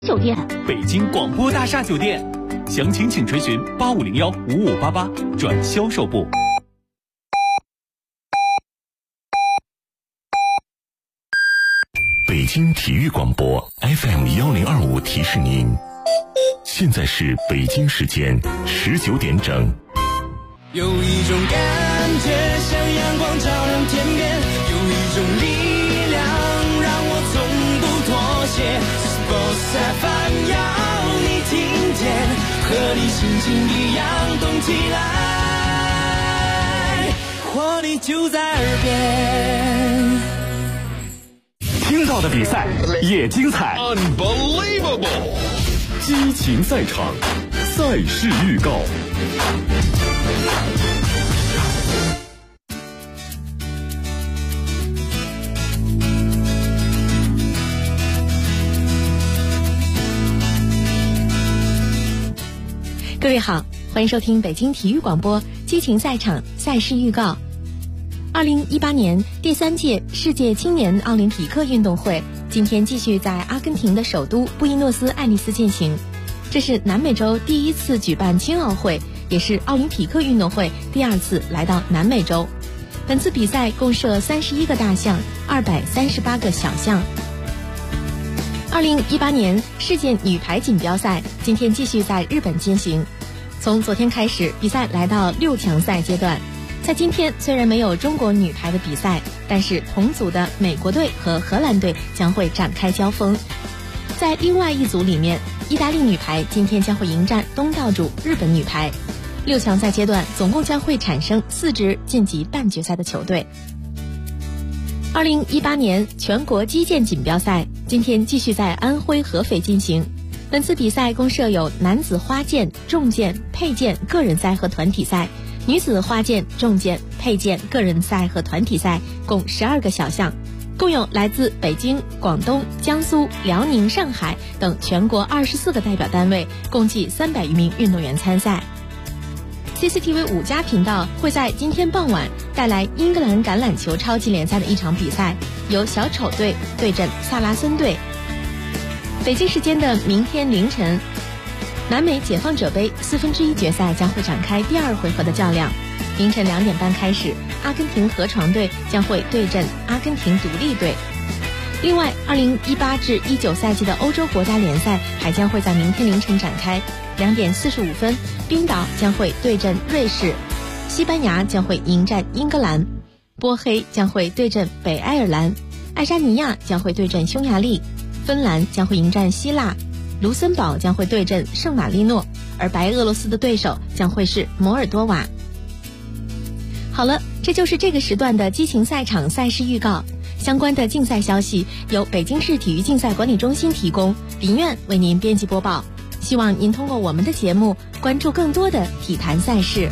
酒店， 北京广播大厦酒店，详情请垂询85015588转销售部。 北京体育广播 FM1025提示您，现在是北京时间19点整。 有一种感觉像阳光照亮天边，有一种力量让我从不妥协。Sports FM 要你听见，和你心情一样动起来，活力就在耳边。 听到的比赛也精彩 ，Unbelievable！ 激情赛场，赛事预告。 各位好，欢迎收听北京体育广播激情赛场赛事预告。2018年第3届世界青年奥林匹克运动会今天继续在阿根廷的首都布宜诺斯艾利斯进行，这是南美洲第一次举办青奥会，也是奥林匹克运动会第2次来到南美洲。本次比赛共设31个大项，238个小项。2018年世界女排锦标赛今天继续在日本进行，从昨天开始，比赛来到6强赛阶段。在今天虽然没有中国女排的比赛，但是同组的美国队和荷兰队将会展开交锋。在另外一组里面，意大利女排今天将会迎战东道主日本女排。6强赛阶段总共将会产生4支晋级半决赛的球队。2018年全国击剑锦标赛今天继续在安徽合肥进行，本次比赛共设有男子花剑、重剑、佩剑个人赛和团体赛，女子花剑、重剑、佩剑个人赛和团体赛共12个小项，共有来自北京、广东、江苏、辽宁、上海等全国24个代表单位，共计300余名运动员参赛。CCTV 5家频道会在今天傍晚带来英格兰橄榄球超级联赛的一场比赛，由小丑队对阵萨拉森队。北京时间的明天凌晨，南美解放者杯1/4决赛将会展开第2回合的较量。凌晨2点半开始，阿根廷河床队将会对阵阿根廷独立队。另外，2018至19赛季的欧洲国家联赛还将会在明天凌晨展开。2点45分，冰岛将会对阵瑞士，西班牙将会迎战英格兰，波黑将会对阵北爱尔兰，爱沙尼亚将会对阵匈牙利，芬兰将会迎战希腊，卢森堡将会对阵圣马力诺，而白俄罗斯的对手将会是摩尔多瓦。好了，这就是这个时段的激情赛场赛事预告。相关的竞赛消息由北京市体育竞赛管理中心提供，林苑为您编辑播报。希望您通过我们的节目关注更多的体坛赛事。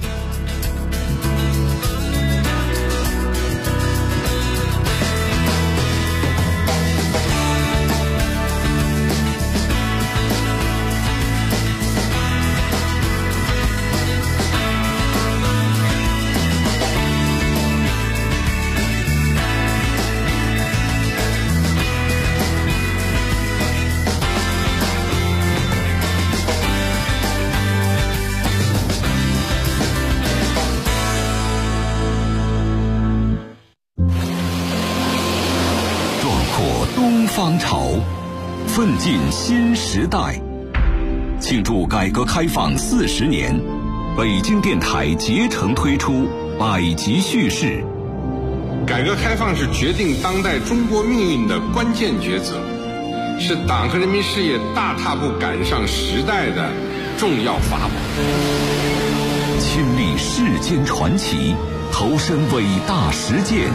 方潮，奋进新时代。庆祝改革开放40年，北京电台竭诚推出百集叙事。 改革开放是决定当代中国命运的关键抉择，是党和人民事业大踏步赶上时代的重要法宝。 亲历世间传奇，投身伟大实践，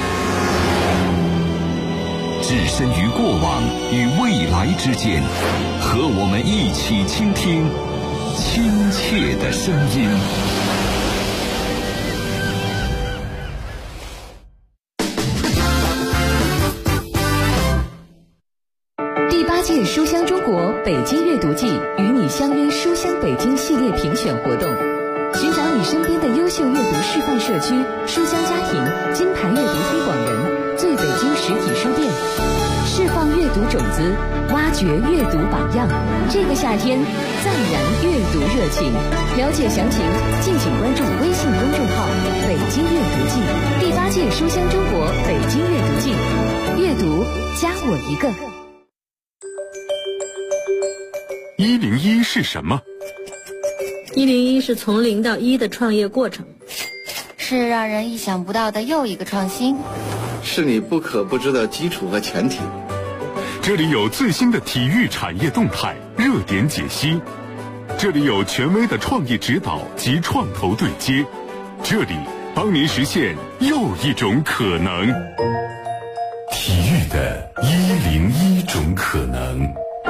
置身于过往与未来之间，和我们一起倾听亲切的声音。 第8届书香中国北京阅读季与你相约书香北京系列评选活动，寻找你身边的优秀阅读示范社区、书香家庭、金牌阅读推广人、最北京实体书店，释放阅读读种子，挖掘阅读榜样。这个夏天，再燃阅读热情。了解详情，敬请关注微信公众号“北京阅读季”，第8届书香中国北京阅读季，阅读加我一个。 101是什么 ？101是从0到1的创业过程， 是让人意想不到的又一个创新， 是你不可不知的基础和前提。 这里有最新的体育产业动态热点解析，这里有权威的创业指导及创投对接，这里帮您实现又一种可能。体育的101种可能。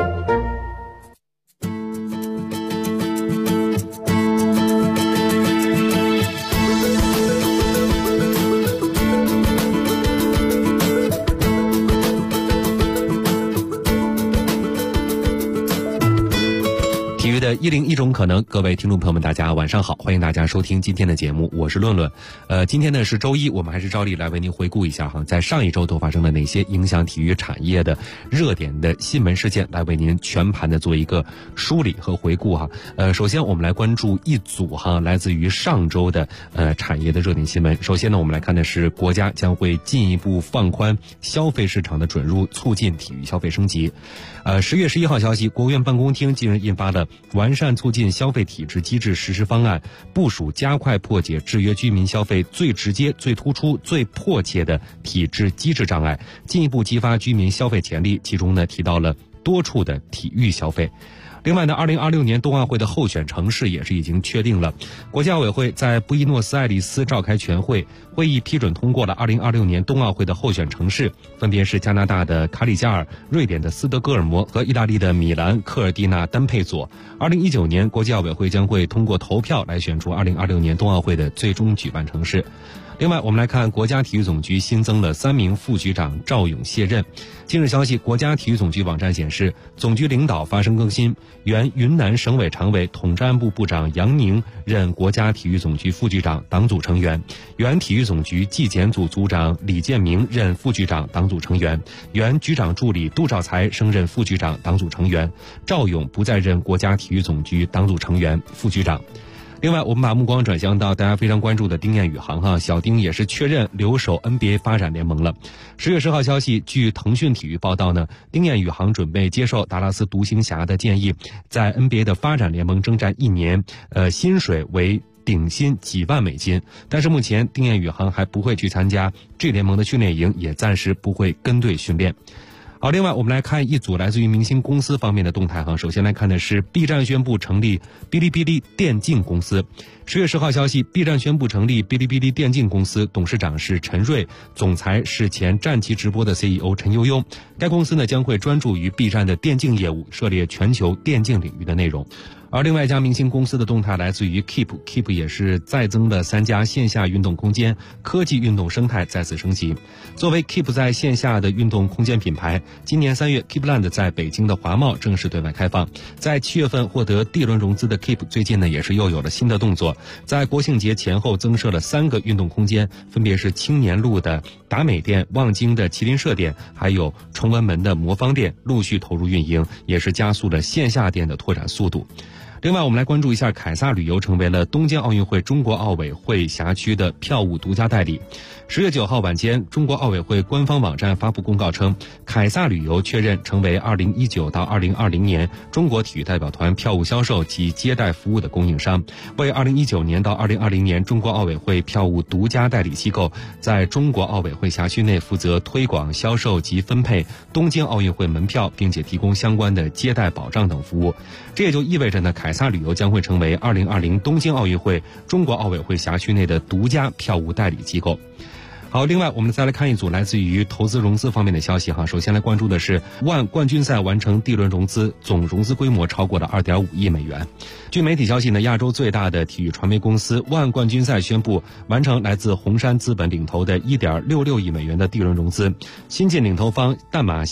101种可能，各位听众朋友们，大家晚上好，欢迎大家收听今天的节目，我是论论。今天呢是周一，我们还是照例来为您回顾一下在上一周都发生了哪些影响体育产业的热点的新闻事件，来为您全盘的做一个梳理和回顾首先我们来关注一组来自于上周的产业的热点新闻。首先呢，我们来看的是国家将会进一步放宽消费市场的准入，促进体育消费升级。10月11号消息，国务院办公厅近日印发了完善促进消费体制机制实施方案，部署加快破解制约居民消费最直接、最突出、最迫切的体制机制障碍，进一步激发居民消费潜力。其中呢，提到了多处的体育消费。另外呢，2026年冬奥会的候选城市也是已经确定了。国际奥委会在布宜诺斯艾利斯召开全会，会议批准通过了2026年冬奥会的候选城市，分别是加拿大的卡里加尔、瑞典的斯德哥尔摩和意大利的米兰、科尔蒂纳、丹佩佐。2019年，国际奥委会将会通过投票来选出2026年冬奥会的最终举办城市。另外，我们来看国家体育总局新增了3名副局长赵勇卸任。近日消息，国家体育总局网站显示，总局领导发生更新，原云南省委常委、统战部部长杨宁任国家体育总局副局长、党组成员；原体育总局纪检组组长李建明任副局长、党组成员；原局长助理杜兆才升任副局长、党组成员。赵勇不再任国家体育总局党组成员、副局长。另外，我们把目光转向到大家非常关注的丁彦雨航小丁也是确认留守 NBA 发展联盟了。10月10号消息，据腾讯体育报道呢，丁彦雨航准备接受达拉斯独行侠的建议，在 NBA 的发展联盟征战1年，薪水为顶薪几万美金。但是目前丁彦雨航还不会去参加这联盟的训练营，也暂时不会跟队训练。好，另外我们来看一组来自于明星公司方面的动态首先来看的是 B 站宣布成立哔哩哔哩电竞公司。10月10号消息， B 站宣布成立哔哩哔哩电竞公司，董事长是陈瑞，总裁是前战旗直播的 CEO 陈悠悠。该公司呢将会专注于 B 站的电竞业务，涉猎全球电竞领域的内容。而另外一家明星公司的动态来自于 Keep 也是再增了3家线下运动空间，科技运动生态再次升级。作为 Keep 在线下的运动空间品牌，今年3月 Keepland 在北京的华贸正式对外开放。在7月份获得 D 轮融资的 Keep 最近呢也是又有了新的动作，在国庆节前后增设了3个运动空间，分别是青年路的达美店、望京的麒麟社店，还有崇文门的魔方店，陆续投入运营，也是加速了线下店的拓展速度。另外，我们来关注一下凯撒旅游成为了东京奥运会中国奥委会辖区的票务独家代理。10月9号晚间，中国奥委会官方网站发布公告称，凯撒旅游确认成为2019到2020年中国体育代表团票务销售及接待服务的供应商，为2019年到2020年中国奥委会票务独家代理机构，在中国奥委会辖区内负责推广、销售及分配东京奥运会门票，并且提供相关的接待保障等服务。这也就意味着呢，凯撒旅游将会成为2020东京奥运会中国奥委会辖区内的独家票务代理机构。好，另外我们再来看一组来自于投资融资方面的消息首先来关注的是万冠军赛完成 D 轮融资，总融资规模超过了2.5亿美元。据媒体消息呢，亚洲最大的体育传媒公司万冠军赛宣布完成来自红杉资本领投的1.66亿美元的 D 轮融资，新晋领投方淡马锡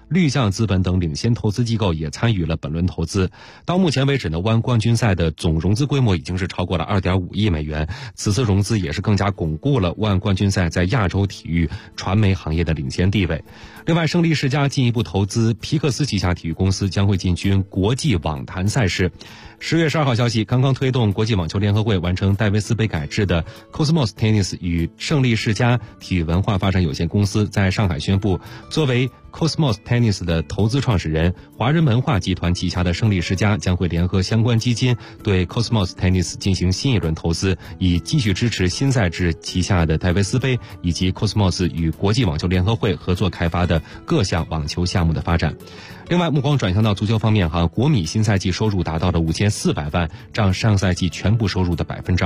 绿象资本等领先投资机构也参与了本轮投资。到目前为止呢，湾冠军赛的总融资规模已经是超过了2.5亿美元。此次融资也是更加巩固了湾冠军赛在亚洲体育传媒行业的领先地位。另外，胜利世家进一步投资皮克斯旗下体育公司，将会进军国际网坛赛事。10月12号消息，刚刚推动国际网球联合会完成戴维斯杯改制的 Cosmos Tennis 与胜利世家体育文化发展有限公司在上海宣布，作为 Cosmos Tennis 的投资创始人，华人文化集团旗下的胜利世家将会联合相关基金对 Cosmos Tennis 进行新一轮投资，以继续支持新赛制旗下的戴维斯杯以及 Cosmos 与国际网球联合会合作开发的各项网球项目的发展。另外，目光转向到足球方面国米新赛季收入达到了5400万，占上赛季全部收入的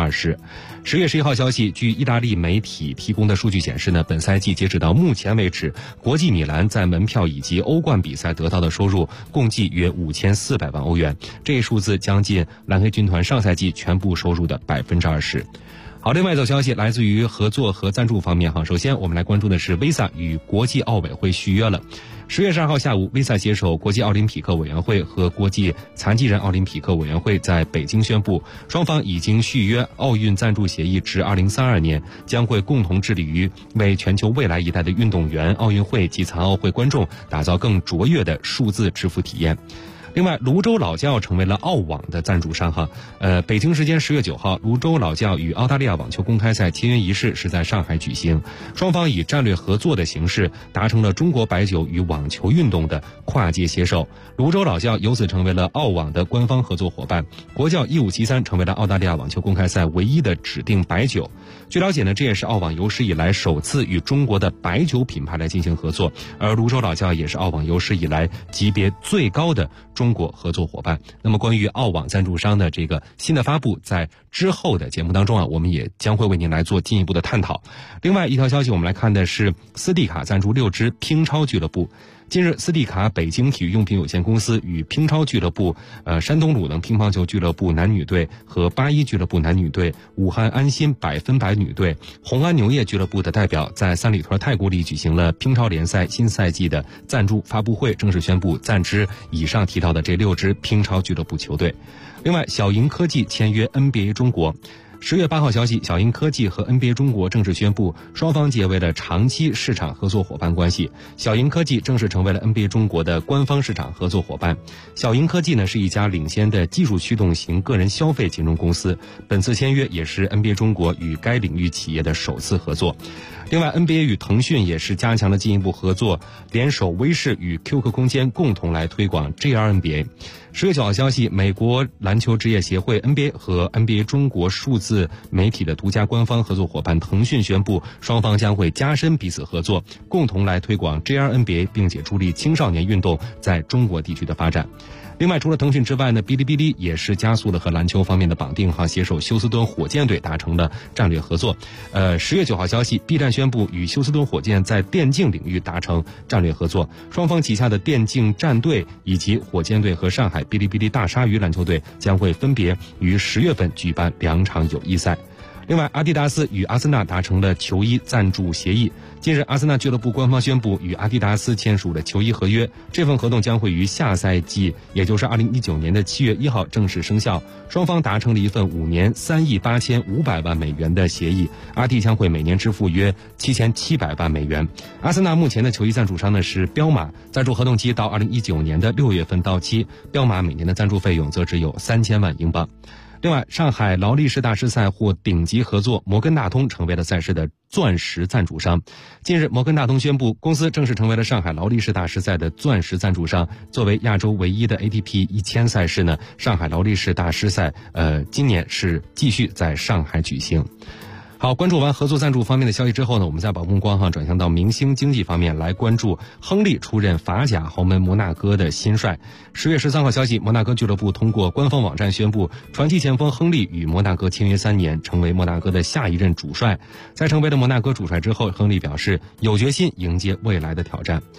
20%。10月11号消息，据意大利媒体提供的数据显示呢，本赛季截止到目前为止，国际米兰在门票以及欧冠比赛得到的收入共计约5400万欧元，这一数字将近蓝黑军团上赛季全部收入的20%。好，另外一则消息来自于合作和赞助方面首先我们来关注的是 Visa 与国际奥委会续约了。10月12号下午 ，Visa 携手国际奥林匹克委员会和国际残疾人奥林匹克委员会在北京宣布，双方已经续约奥运赞助协议至2032年，将会共同致力于为全球未来一代的运动员、奥运会及残奥会观众打造更卓越的数字支付体验。另外，泸州老窖成为了澳网的赞助商北京时间10月9号，泸州老窖与澳大利亚网球公开赛签约仪式是在上海举行，双方以战略合作的形式达成了中国白酒与网球运动的跨界携手。泸州老窖由此成为了澳网的官方合作伙伴，国窖1573成为了澳大利亚网球公开赛唯一的指定白酒。据了解呢，这也是澳网有史以来首次与中国的白酒品牌来进行合作，而泸州老窖也是澳网有史以来级别最高的中国合作伙伴。那么关于澳网赞助商的这个新的发布，在之后的节目当中我们也将会为您来做进一步的探讨。另外一条消息，我们来看的是斯蒂卡赞助6支乒超俱乐部。近日，斯蒂卡北京体育用品有限公司与乒超俱乐部、山东鲁能乒乓球俱乐部男女队和81俱乐部男女队、武汉安心100%女队、红安牛业俱乐部的代表在三里屯太古里举行了乒超联赛新赛季的赞助发布会，正式宣布赞支以上提到的这6支乒超俱乐部球队。另外，小鹰科技签约 NBA 中国。10月8号消息，小鹰科技和 NBA 中国正式宣布，双方结为了长期市场合作伙伴关系。小鹰科技正式成为了 NBA 中国的官方市场合作伙伴。小鹰科技呢是一家领先的技术驱动型个人消费金融公司，本次签约也是 NBA 中国与该领域企业的首次合作。另外 NBA 与腾讯也是加强了进一步合作，联手微视与 QQ 空间共同来推广 JRNBA。10月9号消息，美国篮球职业协会 NBA 和 NBA 中国数字媒体的独家官方合作伙伴腾讯宣布，双方将会加深彼此合作，共同来推广 JRNBA， 并且助力青少年运动在中国地区的发展。另外，除了腾讯之外呢，哔哩哔哩也是加速了和篮球方面的绑定携手休斯敦火箭队达成了战略合作。10月9号消息 ，B 站宣布与休斯敦火箭在电竞领域达成战略合作，双方旗下的电竞战队以及火箭队和上海哔哩哔哩大鲨鱼篮球队将会分别于10月份举办2场友谊赛。另外，阿迪达斯与阿森纳达成了球衣赞助协议。近日，阿森纳俱乐部官方宣布与阿迪达斯签署了球衣合约，这份合同将会于下赛季，也就是2019年的7月1号正式生效。双方达成了一份5年3亿8500万美元的协议，阿迪将会每年支付约7700万美元。阿森纳目前的球衣赞助商呢是彪马，赞助合同期到2019年的6月份到期，彪马每年的赞助费用则只有3000万英镑。另外，上海劳力士大师赛获顶级合作，摩根大通成为了赛事的钻石赞助商。近日，摩根大通宣布，公司正式成为了上海劳力士大师赛的钻石赞助商。作为亚洲唯一的 ATP 1000赛事呢，上海劳力士大师赛今年是继续在上海举行。好，关注完合作赞助方面的消息之后呢，我们再把目光转向到明星经济方面，来关注亨利出任法甲豪门摩纳哥的新帅。10月13号消息，摩纳哥俱乐部通过官方网站宣布，传奇前锋亨利与摩纳哥签约3年，成为摩纳哥的下一任主帅。在成为了摩纳哥主帅之后，亨利表示有决心迎接未来的挑战。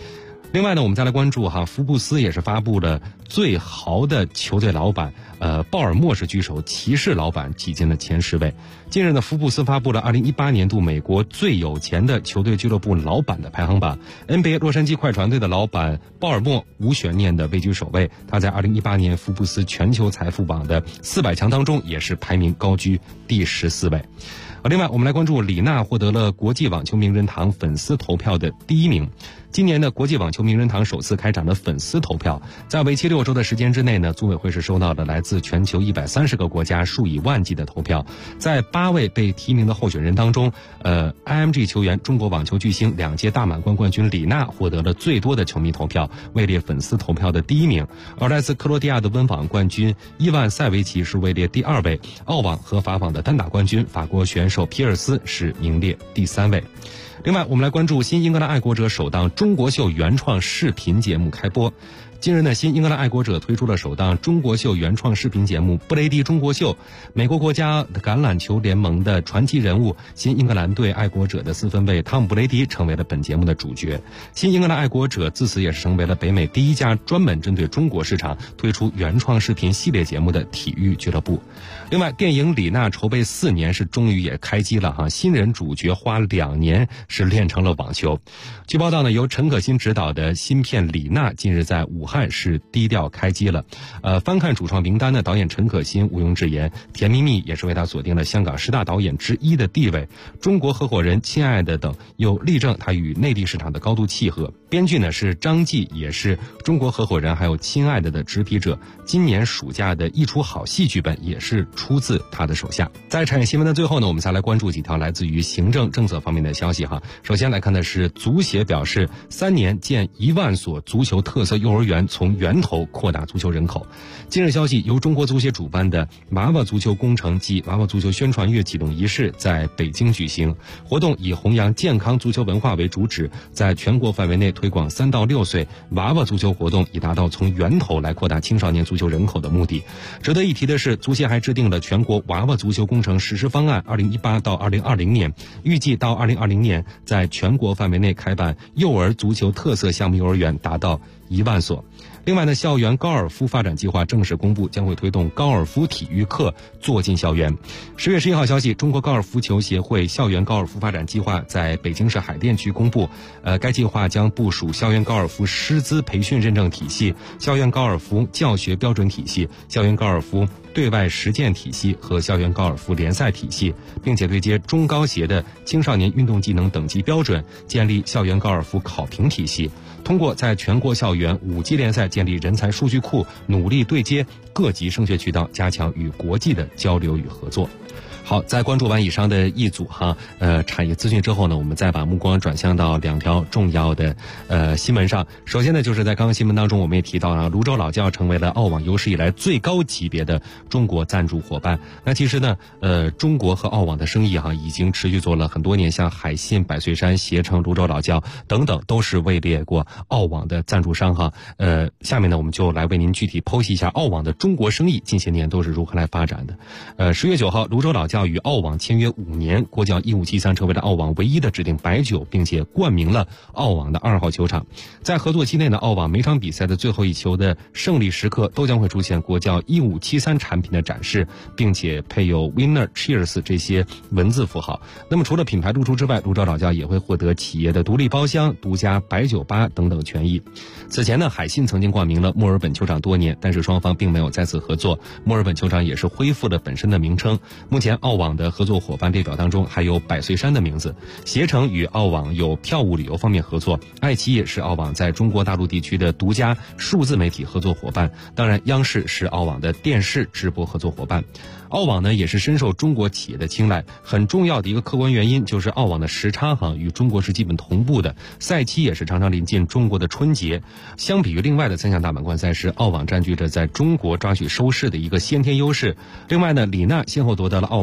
另外呢，我们再来关注福布斯也是发布了最豪的球队老板，鲍尔默是居首，骑士老板挤进了前10位。近日呢，福布斯发布了2018年度美国最有钱的球队俱乐部老板的排行榜， NBA 洛杉矶快船队的老板鲍尔默无悬念的位居首位，他在2018年福布斯全球财富榜的400强当中也是排名高居第14位。另外我们来关注李娜获得了国际网球名人堂粉丝投票的第1名。今年的国际网球名人堂首次开展了粉丝投票，在为期6周的时间之内呢，组委会是收到了来自全球130个国家数以万计的投票。在8位被提名的候选人当中，IMG 球员、中国网球巨星2届大满贯冠军李娜获得了最多的球迷投票，位列粉丝投票的第1名。而来自克罗地亚的温网冠军伊万塞维奇是位列第2位，澳网和法网的单打冠军法国选手皮尔斯是名列第3位。另外我们来关注新英格兰爱国者首档中国秀原创视频节目开播。近日呢，新英格兰爱国者推出了首档中国秀原创视频节目《布雷迪中国秀》，美国国家橄榄球联盟的传奇人物新英格兰队爱国者的4分卫汤姆·布雷迪成为了本节目的主角。新英格兰爱国者自此也是成为了北美第1家专门针对中国市场推出原创视频系列节目的体育俱乐部。另外，电影《李娜》筹备4年是终于也开机了新人主角花2年是练成了网球。据报道呢，由陈可辛执导的新片《李娜》近日在武汉是低调开机了。翻看主创名单呢，导演陈可辛毋庸置言，《甜蜜蜜》也是为他锁定了香港10大导演之一的地位。中国合伙人、亲爱的等又力证他与内地市场的高度契合。编剧呢是张继，也是中国合伙人还有亲爱的执笔者。今年暑假的一出好戏剧本也是出自他的手下。在产业新闻的最后呢，我们再来关注几条来自于行政政策方面的消息首先来看的是足协表示3年建1万所足球特色幼儿园，从源头扩大足球人口。今日消息，由中国足协主办的娃娃足球工程暨娃娃足球宣传月启动仪式在北京举行。活动以弘扬健康足球文化为主旨，在全国范围内推广3到6岁娃娃足球活动，以达到从源头来扩大青少年足球人口的目的。值得一提的是，足协还制定了全国娃娃足球工程实施方案2018到2020年，预计到2020年在全国范围内开办幼儿足球特色项目幼儿园达到1万所。另外呢，校园高尔夫发展计划正式公布，将会推动高尔夫体育课坐进校园。10月11号消息，中国高尔夫球协会校园高尔夫发展计划在北京市海淀区公布。该计划将部署校园高尔夫师资培训认证体系、校园高尔夫教学标准体系、校园高尔夫对外实践体系和校园高尔夫联赛体系，并且对接中高协的青少年运动技能等级标准，建立校园高尔夫考评体系。通过在全国校园5级联赛建立人才数据库，努力对接各级升学渠道，加强与国际的交流与合作。好，在关注完以上的一组产业资讯之后呢，我们再把目光转向到2条重要的新闻上。首先呢，就是在刚刚新闻当中我们也提到泸州老窖成为了澳网有史以来最高级别的中国赞助伙伴。那其实呢中国和澳网的生意已经持续做了很多年，像海信、百岁山、携程、泸州老窖等等都是位列过澳网的赞助商下面呢我们就来为您具体剖析一下澳网的中国生意近些年都是如何来发展的。10月9号，泸州老窖与澳网签约5年，国脚1573成为了澳网唯一的指定白酒，并且冠名了澳网的2号球场。在合作期内呢，澳网每场比赛的最后一球的胜利时刻都将会出现国脚1573产品的展示，并且配有 Winner Cheers 这些文字符号。那么除了品牌露出之外，泸州老窖也会获得企业的独立包厢、独家白酒吧等等权益。此前呢，海信曾经冠名了墨尔本球场多年，但是双方并没有再次合作。墨尔本球场也是恢复了本身的名称。目前澳网的合作伙伴列表当中还有百岁山的名字，携程与澳网有票务旅游方面合作，爱奇艺是澳网在中国大陆地区的独家数字媒体合作伙伴，当然央视是澳网的电视直播合作伙伴。澳网呢也是深受中国企业的青睐，很重要的一个客观原因就是澳网的时差与中国是基本同步的，赛期也是常常临近中国的春节。相比于另外的3项大满贯赛事，澳网占据着在中国抓取收视的一个先天优势。另外呢，李娜先后夺得了澳网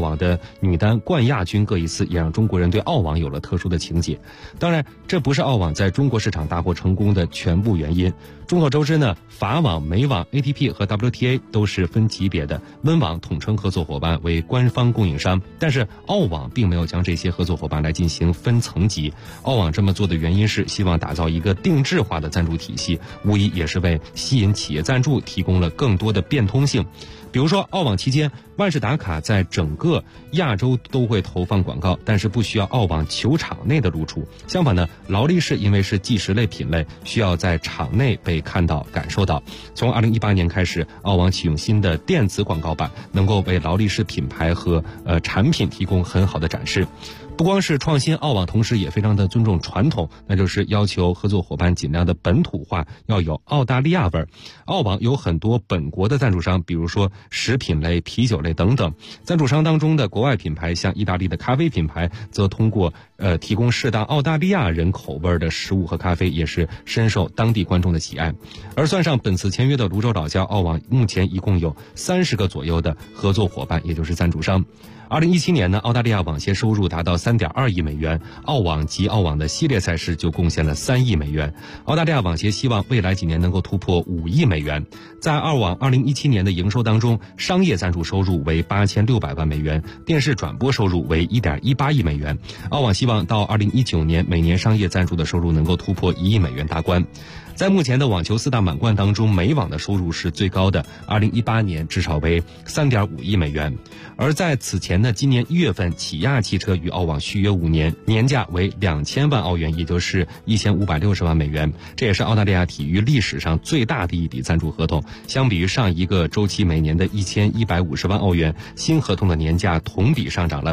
网的女单冠亚军各一次，也让中国人对澳网有了特殊的情结。当然，这不是澳网在中国市场大获成功的全部原因。众所周知呢，法网、美网、ATP 和 WTA 都是分级别的，温网统称合作伙伴为官方供应商，但是澳网并没有将这些合作伙伴来进行分层级。澳网这么做的原因是希望打造一个定制化的赞助体系，无疑也是为吸引企业赞助提供了更多的变通性。比如说澳网期间，万事达卡在整个亚洲都会投放广告，但是不需要澳网球场内的露出。相反呢，劳力士因为是计时类品类，需要在场内被看到感受到。从2018年开始，澳网启用新的电子广告板，能够为劳力士品牌和产品提供很好的展示。不光是创新，澳网同时也非常的尊重传统，那就是要求合作伙伴尽量的本土化，要有澳大利亚味儿。澳网有很多本国的赞助商，比如说食品类、啤酒类等等。赞助商当中的国外品牌，像意大利的咖啡品牌，则通过提供适当澳大利亚人口味的食物和咖啡，也是深受当地观众的喜爱。而算上本次签约的泸州老窖，澳网目前一共有30个左右的合作伙伴，也就是赞助商。2017年呢，澳大利亚网协收入达到3.2亿美元，澳网及澳网的系列赛事就贡献了3亿美元。澳大利亚网协希望未来几年能够突破5亿美元。在澳网2017年的营收当中，商业赞助收入为8600万美元，电视转播收入为1.18亿美元。澳网希望到2019年，每年商业赞助的收入能够突破1亿美元大关。在目前的网球4大满贯当中，美网的收入是最高的，2018年至少为3.5亿美元。而在此前呢，今年1月份，起亚汽车与澳网续约5年，年价为2000万澳元，也就是1560万美元。这也是澳大利亚体育历史上最大的一笔赞助合同。相比于上一个周期每年的1150万澳元，新合同的年价同比上涨了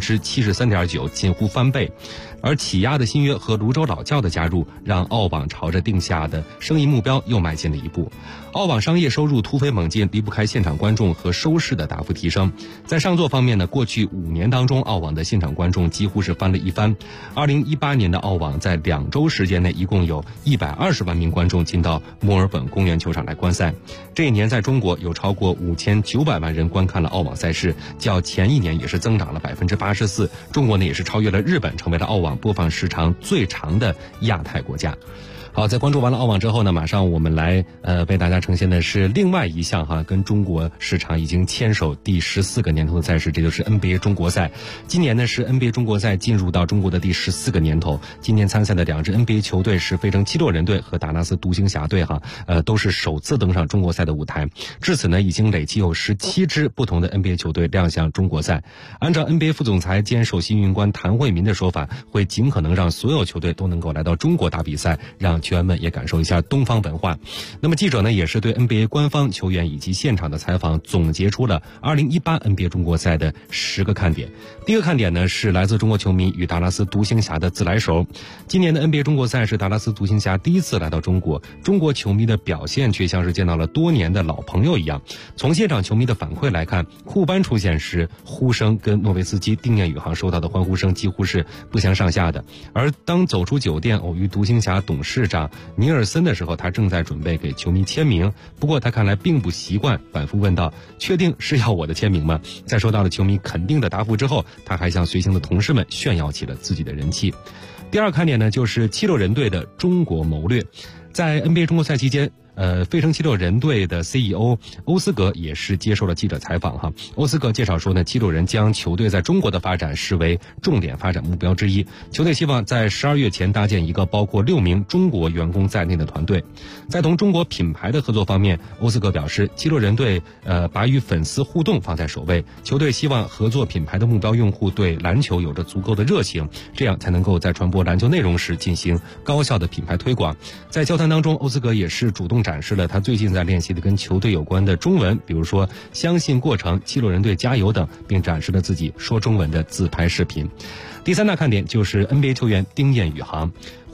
73.9%，近乎翻倍。而起亚的新约和泸州老窖的加入，让澳网朝着定下的生意目标又迈进了一步。澳网商业收入突飞猛进，离不开现场观众和收视的大幅提升。在上座方面呢，过去5年当中，澳网的现场观众几乎是翻了一番。2018年的澳网在2周时间内，一共有120万名观众进到墨尔本公园球场来观赛。这一年在中国有超过5900万人观看了澳网赛事，较前一年也是增长了84%。中国呢也是超越了日本，成为了澳网播放时长最长的亚太国家。好，在关注完了澳网之后呢，马上我们来为大家呈现的是另外一项跟中国市场已经牵手第14个年头的赛事，这就是 NBA 中国赛。今年呢是 NBA 中国赛进入到中国的第14个年头。今年参赛的2支 NBA 球队是费城七六人队和达拉斯独行侠队都是首次登上中国赛的舞台。至此呢，已经累计有17支不同的 NBA 球队亮相中国赛。按照 NBA 副总裁兼首席运营官谭慧民的说法，会尽可能让所有球队都能够来到中国打比赛，让球员们也感受一下东方文化。那么记者呢也是对 NBA 官方、球员以及现场的采访总结出了2018 NBA 中国赛的10个看点。第一个看点呢是来自中国球迷与达拉斯独行侠的自来熟。今年的 NBA 中国赛是达拉斯独行侠第一次来到中国，中国球迷的表现却像是见到了多年的老朋友一样。从现场球迷的反馈来看，库班出现时呼声跟诺维斯基、丁彦雨航收到的欢呼声几乎是不相上下的。而当走出酒店偶遇独行侠董事长尼尔森的时候，他正在准备给球迷签名，不过他看来并不习惯，反复问道：“确定是要我的签名吗？”在收到了球迷肯定的答复之后，他还向随行的同事们炫耀起了自己的人气。第二看点呢，就是七六人队的中国谋略。在 NBA 中国赛期间，费城七六人队的 CEO 欧斯格也是接受了记者采访欧斯格介绍说呢，七六人将球队在中国的发展视为重点发展目标之一。球队希望在12月前搭建一个包括6名中国员工在内的团队。在同中国品牌的合作方面，欧斯格表示，七六人队把与粉丝互动放在首位，球队希望合作品牌的目标用户对篮球有着足够的热情，这样才能够在传播篮球内容时进行高效的品牌推广。在交谈当中，欧斯格也是主动展示了他最近在练习的跟球队有关的中文，比如说相信过程、七六人队加油等，并展示了自己说中文的自拍视频。第三大看点就是 NBA 球员丁彦雨航。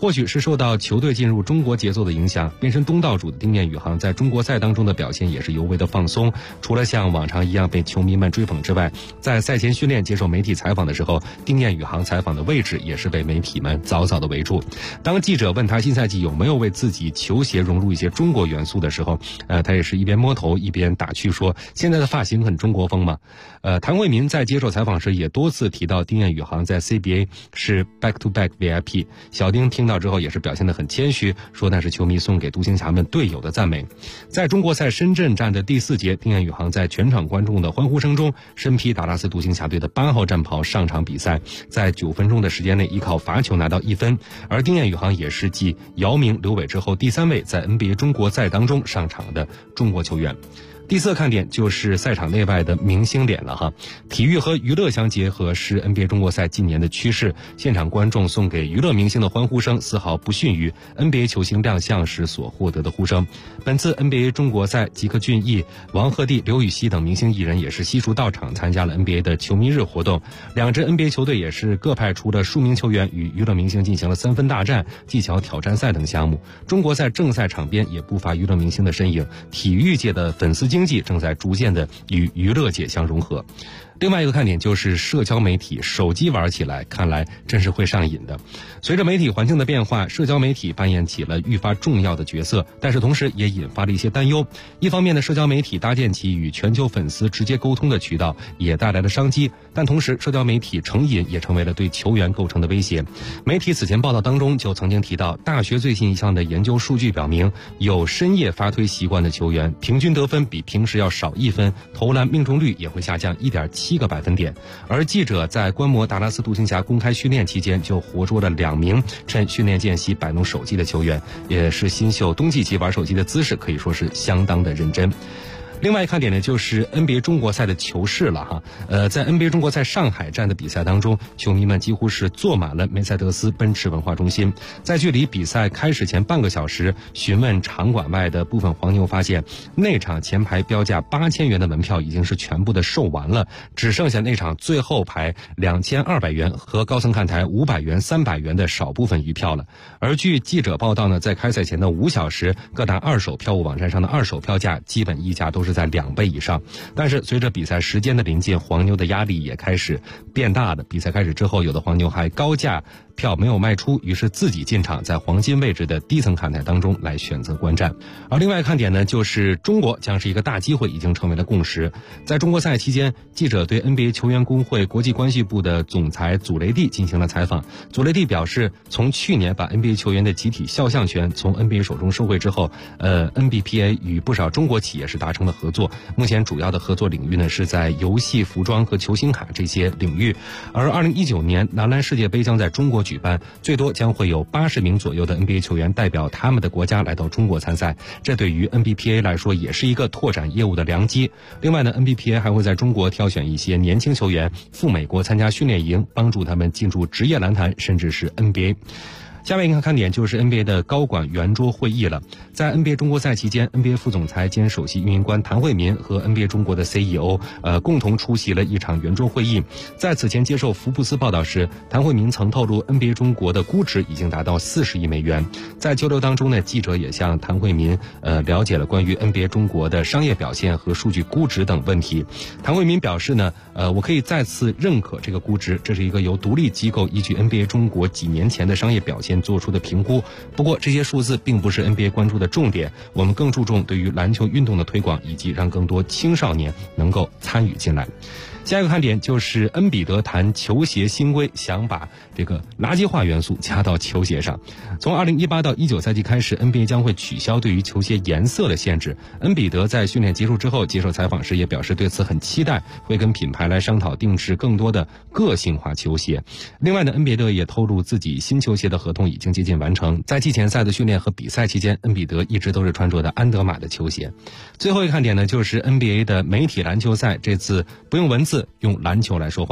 或许是受到球队进入中国节奏的影响，变身东道主的丁彦雨航在中国赛当中的表现也是尤为的放松。除了像往常一样被球迷们追捧之外，在赛前训练接受媒体采访的时候，丁彦雨航采访的位置也是被媒体们早早的围住。当记者问他新赛季有没有为自己球鞋融入一些中国元素的时候，他也是一边摸头一边打趣说：“现在的发型很中国风嘛。”谭慧民在接受采访时也多次提到丁彦雨航在 CBA 是 back to back VIP。小丁听到之后也是表现得很谦虚，说那是球迷送给独行侠们队友的赞美。在中国赛深圳站的第4节，丁彦雨航在全场观众的欢呼声中，身披达拉斯独行侠队的8号战袍上场比赛，在9分钟的时间内依靠罚球拿到1分。而丁彦雨航也是继姚明、刘伟之后第3位在 NBA 中国赛当中上场的中国球员。第4个看点就是赛场内外的明星脸了哈。体育和娱乐相结合是 NBA 中国赛近年的趋势，现场观众送给娱乐明星的欢呼声丝毫不逊于 NBA 球星亮相时所获得的呼声。本次 NBA 中国赛，吉克隽逸、王鹤棣、刘禹锡等明星艺人也是悉数到场参加了 NBA 的球迷日活动。两支 NBA 球队也是各派出了数名球员与娱乐明星进行了3分大战、技巧挑战赛等项目。中国赛正赛场边也不乏娱乐明星的身影，体育界的粉丝经济正在逐渐的与娱乐界相融合。另外一个看点就是社交媒体，手机玩起来看来真是会上瘾的。随着媒体环境的变化，社交媒体扮演起了愈发重要的角色，但是同时也引发了一些担忧。一方面呢，社交媒体搭建起与全球粉丝直接沟通的渠道，也带来了商机，但同时社交媒体成瘾也成为了对球员构成的威胁。媒体此前报道当中就曾经提到，大学最新一项的研究数据表明，有深夜发推习惯的球员，平均得分比平时要少1分，投篮命中率也会下降1.7个百分点。而记者在观摩达拉斯独行侠公开训练期间，就活捉了2名趁训练间隙摆弄手机的球员，也是新秀冬季期玩手机的姿势可以说是相当的认真。另外一看点呢，就是 NBA 中国赛的球市了哈。在 NBA 中国赛上海站的比赛当中，球迷们几乎是坐满了梅赛德斯奔驰文化中心。在距离比赛开始前半个小时，询问场馆外的部分黄牛发现，那场前排标价8000元的门票已经是全部的售完了，只剩下那场最后排2200元和高层看台500元、300元的少部分余票了。而据记者报道呢，在开赛前的5小时，各大二手票务网站上的二手票价基本溢价都是在2倍以上。但是随着比赛时间的临近，黄牛的压力也开始变大的。比赛开始之后，有的黄牛还高价票没有卖出，于是自己进场，在黄金位置的低层看台当中来选择观战。而另外看点呢，就是中国将是一个大机会，已经成为了共识。在中国赛期间，记者对 NBA 球员工会国际关系部的总裁祖雷蒂进行了采访。祖雷蒂表示，从去年把 NBA 球员的集体肖像权从 NBA 手中收回之后，NBPA 与不少中国企业是达成了合作。目前主要的合作领域呢是在游戏、服装和球星卡这些领域。而2019年男篮世界杯将在中国举办，最多将会有80名左右的 NBA 球员代表他们的国家来到中国参赛，这对于 NBPA 来说也是一个拓展业务的良机。另外呢， NBPA 还会在中国挑选一些年轻球员赴美国参加训练营，帮助他们进入职业篮坛甚至是 NBA。下面一个看点就是 NBA 的高管圆桌会议了。在 NBA 中国赛期间， NBA 副总裁兼首席运营官谭慧民和 NBA 中国的 CEO 共同出席了一场圆桌会议。在此前接受福布斯报道时，谭慧民曾透露 NBA 中国的估值已经达到40亿美元。在交流当中呢，记者也向谭慧民了解了关于 NBA 中国的商业表现和数据估值等问题。谭慧民表示呢，我可以再次认可这个估值，这是一个由独立机构依据 NBA 中国几年前的商业表现做出的评估。不过这些数字并不是 NBA 关注的重点，我们更注重对于篮球运动的推广，以及让更多青少年能够参与进来。下一个看点就是恩比德谈球鞋新规，想把这个垃圾化元素加到球鞋上。从2018到19赛季开始， NBA 将会取消对于球鞋颜色的限制。恩比德在训练结束之后接受采访时也表示对此很期待，会跟品牌来商讨定制更多的个性化球鞋。另外呢，恩比德也透露自己新球鞋的合同已经接近完成。在季前赛的训练和比赛期间，恩比德一直都是穿着的安德玛的球鞋。最后一个看点呢，就是 NBA 的媒体篮球赛，这次不用文字，用篮球来说话。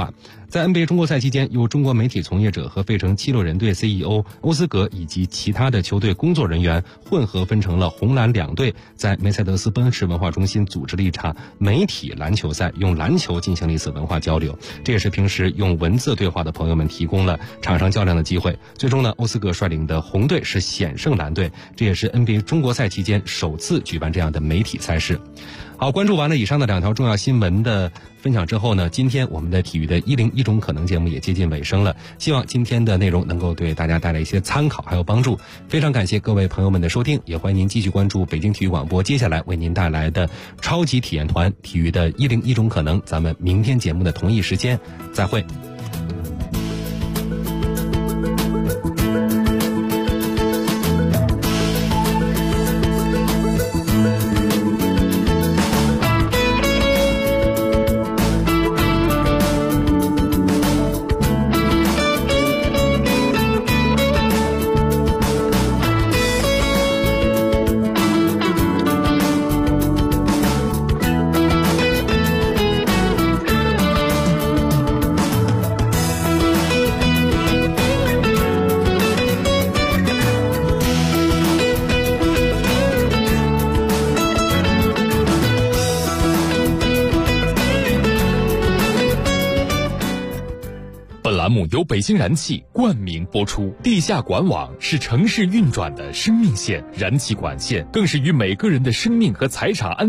在 NBA 中国赛期间，有中国媒体从业者和费城七六人队 CEO 欧斯格以及其他的球队工作人员混合分成了红蓝两队，在梅赛德斯奔驰文化中心组织了一场媒体篮球赛，用篮球进行了一次文化交流。这也是平时用文字对话的朋友们提供了场上较量的机会。最终呢，欧斯格率领的红队是险胜蓝队，这也是 NBA 中国赛期间首次举办这样的媒体赛事。好，关注完了以上的2条重要新闻的分享之后呢，今天我们的体育的101种可能节目也接近尾声了，希望今天的内容能够对大家带来一些参考还有帮助。非常感谢各位朋友们的收听，也欢迎您继续关注北京体育广播接下来为您带来的超级体验团体育的101种可能。咱们明天节目的同一时间再会。 栏目由北京燃气冠名播出。地下管网是城市运转的生命线，燃气管线更是与每个人的生命和财产安